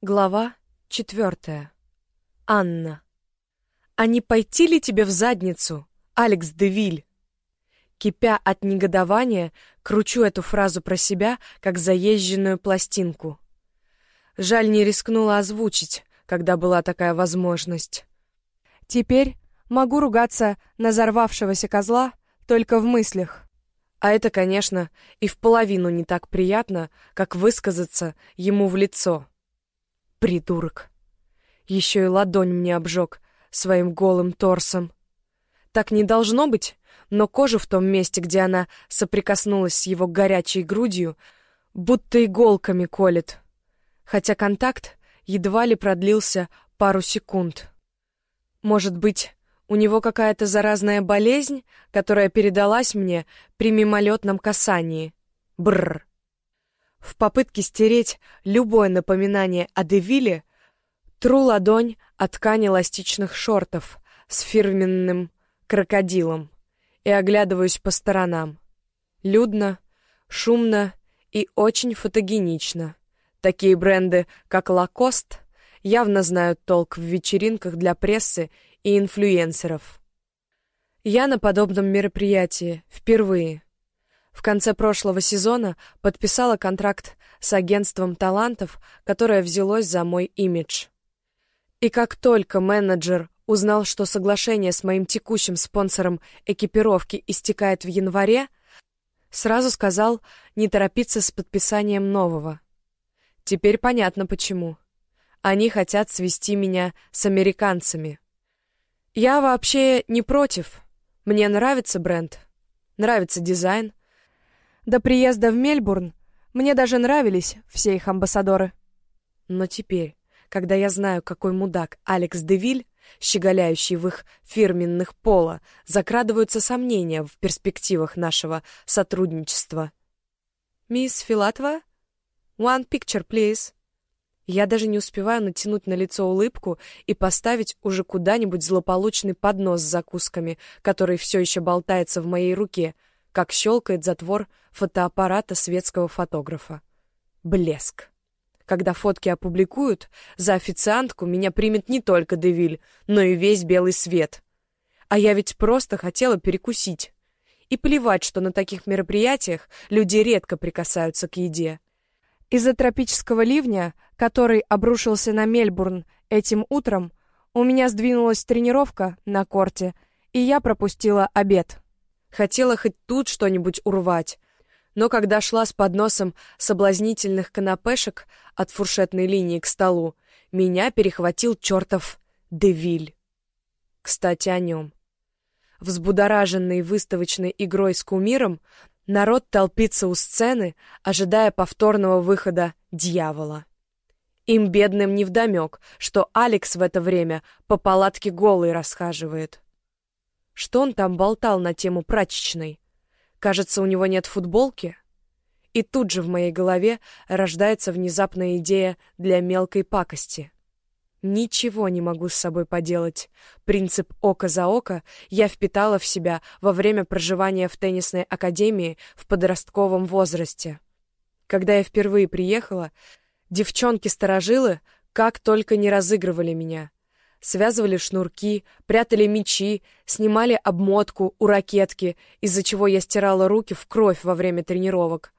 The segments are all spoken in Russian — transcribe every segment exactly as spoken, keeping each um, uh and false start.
Глава четвертая. Анна. «А не пойти ли тебе в задницу, Алекс де Виль?» Кипя от негодования, кручу эту фразу про себя, как заезженную пластинку. Жаль, не рискнула озвучить, когда была такая возможность. Теперь могу ругаться на взорвавшегося козла только в мыслях. А это, конечно, и в половину не так приятно, как высказаться ему в лицо. Придурок. Еще и ладонь мне обжег своим голым торсом. Так не должно быть, но кожу в том месте, где она соприкоснулась с его горячей грудью, будто иголками колет, хотя контакт едва ли продлился пару секунд. Может быть, у него какая-то заразная болезнь, которая передалась мне при мимолетном касании. Бррр. В попытке стереть любое напоминание о де Вилле тру ладонь о ткань эластичных шортов с фирменным крокодилом и оглядываюсь по сторонам. Людно, шумно и очень фотогенично. Такие бренды, как Lacoste, явно знают толк в вечеринках для прессы и инфлюенсеров. Я на подобном мероприятии впервые. В конце прошлого сезона подписала контракт с агентством талантов, которое взялось за мой имидж. И как только менеджер узнал, что соглашение с моим текущим спонсором экипировки истекает в январе, сразу сказал не торопиться с подписанием нового. Теперь понятно почему. Они хотят свести меня с американцами. Я вообще не против. Мне нравится бренд, нравится дизайн. До приезда в Мельбурн мне даже нравились все их амбассадоры. Но теперь, когда я знаю, какой мудак Алекс де Виль, щеголяющий в их фирменных поло, закрадываются сомнения в перспективах нашего сотрудничества. «Мисс Филатова? One picture, please». Я даже не успеваю натянуть на лицо улыбку и поставить уже куда-нибудь злополучный поднос с закусками, который все еще болтается в моей руке, как щелкает затвор фотоаппарата светского фотографа. Блеск. Когда фотки опубликуют, за официантку меня примет не только де Виль, но и весь белый свет. А я ведь просто хотела перекусить. И плевать, что на таких мероприятиях люди редко прикасаются к еде. Из-за тропического ливня, который обрушился на Мельбурн этим утром, у меня сдвинулась тренировка на корте, и я пропустила обед. Хотела хоть тут что-нибудь урвать, но когда шла с подносом соблазнительных канапешек от фуршетной линии к столу, меня перехватил чертов де Виль. Кстати, о нем. Взбудораженный выставочной игрой с кумиром, народ толпится у сцены, ожидая повторного выхода дьявола. Им, бедным, невдомек, что Алекс в это время по палатке голый расхаживает. Что он там болтал на тему прачечной? Кажется, у него нет футболки? И тут же в моей голове рождается внезапная идея для мелкой пакости. Ничего не могу с собой поделать. Принцип око за око я впитала в себя во время проживания в теннисной академии в подростковом возрасте. Когда я впервые приехала, девчонки-старожилы как только не разыгрывали меня. Связывали шнурки, прятали мячи, снимали обмотку у ракетки, из-за чего я стирала руки в кровь во время тренировок.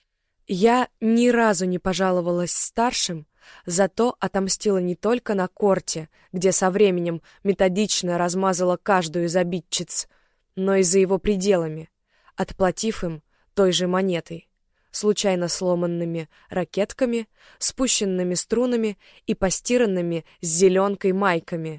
Я ни разу не пожаловалась старшим, зато отомстила не только на корте, где со временем методично размазала каждую из обидчиц, но и за его пределами, отплатив им той же монетой, случайно сломанными ракетками, спущенными струнами и постиранными с зеленкой майками.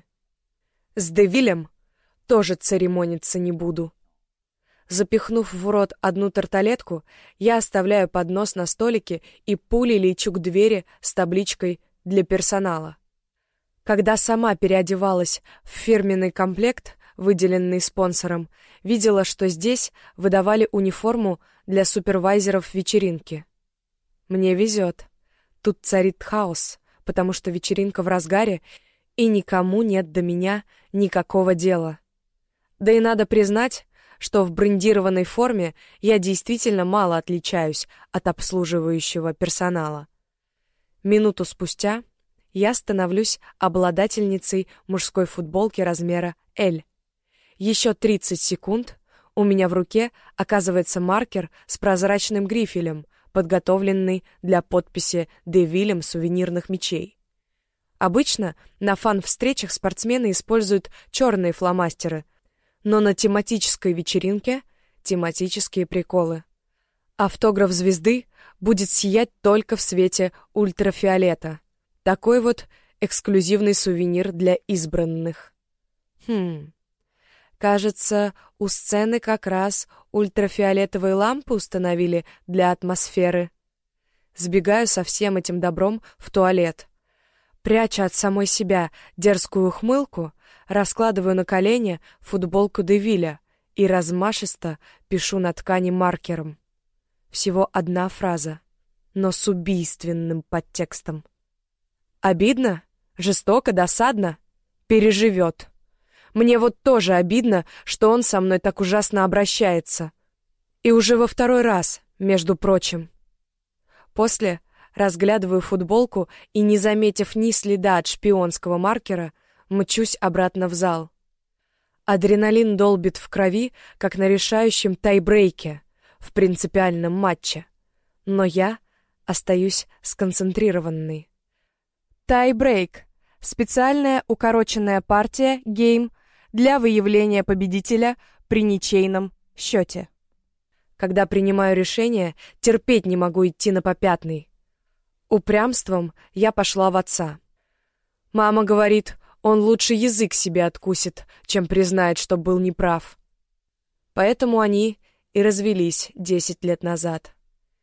С де Вилем тоже церемониться не буду. Запихнув в рот одну тарталетку, я оставляю поднос на столике и пулей лечу к двери с табличкой «Для персонала». Когда сама переодевалась в фирменный комплект, выделенный спонсором, видела, что здесь выдавали униформу для супервайзеров вечеринки. Мне везет. Тут царит хаос, потому что вечеринка в разгаре, и никому нет до меня никакого дела. Да и надо признать, что в брендированной форме я действительно мало отличаюсь от обслуживающего персонала. Минуту спустя Я становлюсь обладательницей мужской футболки размера L. Еще тридцать секунд, у меня в руке оказывается маркер с прозрачным грифелем, подготовленный для подписи Девилем сувенирных мечей. Обычно на фан-встречах спортсмены используют черные фломастеры, но на тематической вечеринке тематические приколы. Автограф звезды будет сиять только в свете ультрафиолета. Такой вот эксклюзивный сувенир для избранных. Хм... Кажется, у сцены как раз ультрафиолетовые лампы установили для атмосферы. Сбегаю со всем этим добром в туалет. Пряча от самой себя дерзкую ухмылку, раскладываю на колени футболку Девиля и размашисто пишу на ткани маркером. Всего одна фраза, но с убийственным подтекстом. Обидно? Жестоко? Досадно? Переживет. Мне вот тоже обидно, что он со мной так ужасно обращается. И уже во второй раз, между прочим. После разглядываю футболку и, не заметив ни следа от шпионского маркера, мчусь обратно в зал. Адреналин долбит в крови, как на решающем тайбрейке в принципиальном матче. Но я остаюсь сконцентрированной. Тайбрейк — специальная укороченная партия, гейм, для выявления победителя при ничейном счете. Когда принимаю решение, терпеть не могу идти на попятный. Упрямством я пошла в отца. Мама говорит, он лучше язык себе откусит, чем признает, что был неправ. Поэтому они и развелись десять лет назад.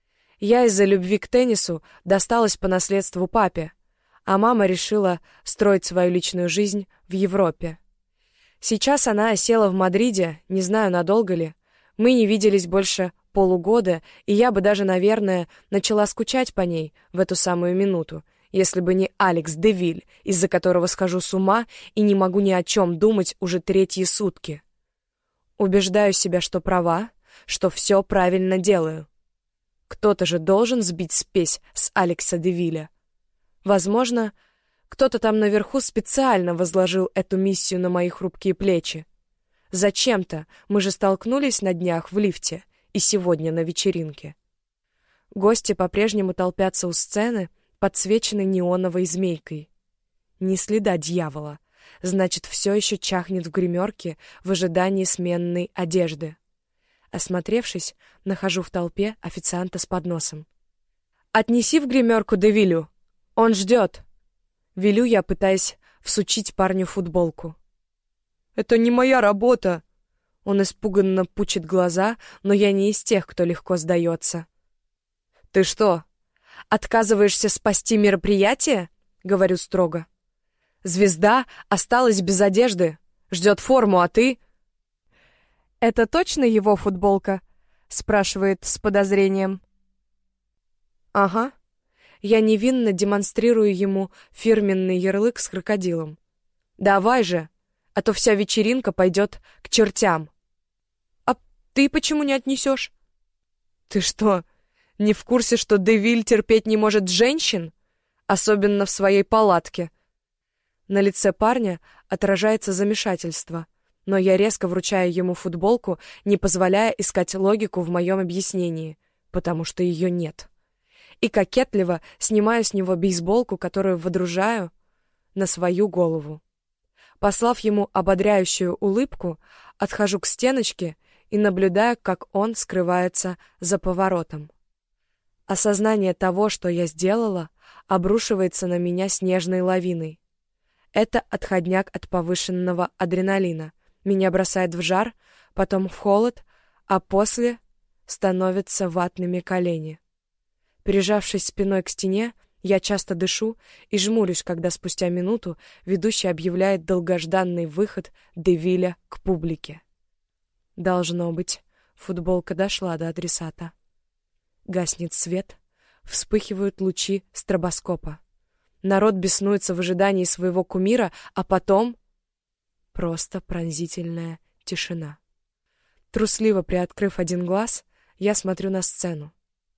Я из-за любви к теннису досталась по наследству папе, а мама решила строить свою личную жизнь в Европе. Сейчас она осела в Мадриде, не знаю, надолго ли. Мы не виделись больше полугода, и я бы даже, наверное, начала скучать по ней в эту самую минуту, если бы не Алекс Девиль, из-за которого схожу с ума и не могу ни о чем думать уже третьи сутки. Убеждаю себя, что права, что все правильно делаю. Кто-то же должен сбить спесь с Алекса Девиля. Возможно, кто-то там наверху специально возложил эту миссию на мои хрупкие плечи. Зачем-то мы же столкнулись на днях в лифте и сегодня на вечеринке. Гости по-прежнему толпятся у сцены, подсвеченной неоновой змейкой. Ни следа дьявола, значит, все еще чахнет в гримерке в ожидании сменной одежды. Осмотревшись, нахожу в толпе официанта с подносом. «Отнеси в гримерку Девилю, он ждет!» Велю я, пытаясь всучить парню футболку. «Это не моя работа!» Он испуганно пучит глаза, но я не из тех, кто легко сдается. «Ты что, отказываешься спасти мероприятие?» — говорю строго. «Звезда осталась без одежды, ждет форму, а ты...» «Это точно его футболка?» — спрашивает с подозрением. «Ага». Я невинно демонстрирую ему фирменный ярлык с крокодилом. «Давай же, а то вся вечеринка пойдет к чертям». «А ты почему не отнесешь?» «Ты что, не в курсе, что Девиль терпеть не может женщин? Особенно в своей палатке?» На лице парня отражается замешательство, но я резко вручаю ему футболку, не позволяя искать логику в моем объяснении, потому что ее нет. И кокетливо снимаю с него бейсболку, которую водружаю на свою голову. Послав ему ободряющую улыбку, отхожу к стеночке и наблюдаю, как он скрывается за поворотом. Осознание того, что я сделала, обрушивается на меня снежной лавиной. Это отходняк от повышенного адреналина. Меня бросает в жар, потом в холод, а после становятся ватными колени. Прижавшись спиной к стене, я часто дышу и жмурюсь, когда спустя минуту ведущий объявляет долгожданный выход Девиля к публике. Должно быть, футболка дошла до адресата. Гаснет свет, вспыхивают лучи стробоскопа. Народ беснуется в ожидании своего кумира, а потом просто пронзительная тишина. Трусливо приоткрыв один глаз, я смотрю на сцену.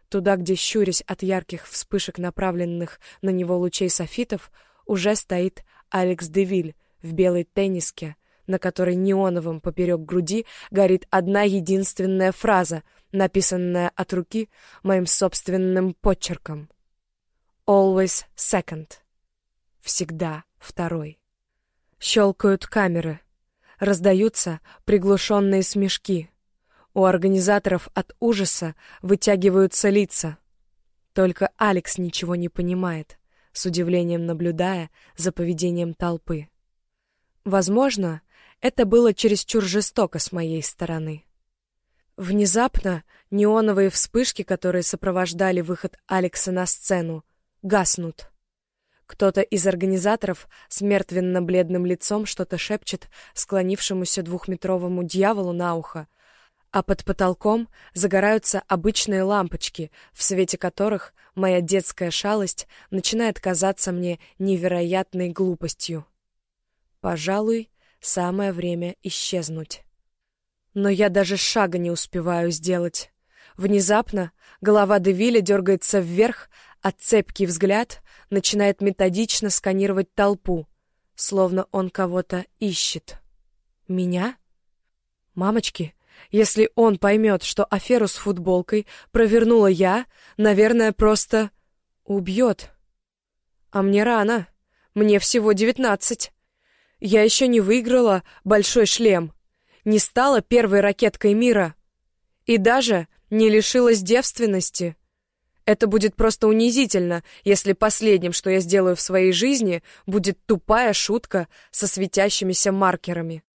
Туда, где, щурясь от ярких вспышек, направленных на него лучей софитов, уже стоит Алекс де Виль в белой тенниске, на которой неоновым поперек груди горит одна единственная фраза, написанная от руки моим собственным почерком. «Always second». Всегда второй. Щелкают камеры. Раздаются приглушенные смешки. У организаторов от ужаса вытягиваются лица. Только Алекс ничего не понимает, с удивлением наблюдая за поведением толпы. Возможно, это было чересчур жестоко с моей стороны. Внезапно неоновые вспышки, которые сопровождали выход Алекса на сцену, гаснут. Кто-то из организаторов с мертвенно-бледным лицом что-то шепчет склонившемуся двухметровому дьяволу на ухо, а под потолком загораются обычные лампочки, в свете которых моя детская шалость начинает казаться мне невероятной глупостью. Пожалуй, самое время исчезнуть. Но я даже шага не успеваю сделать. Внезапно голова де Виля дергается вверх, а цепкий взгляд начинает методично сканировать толпу, словно он кого-то ищет. Меня? Мамочки, если он поймет, что аферу с футболкой провернула я, наверное, просто убьет. А мне рано. Мне всего девятнадцать. Я еще не выиграла большой шлем, не стала первой ракеткой мира и даже не лишилась девственности. Это будет просто унизительно, если последним, что я сделаю в своей жизни, будет тупая шутка со светящимися маркерами.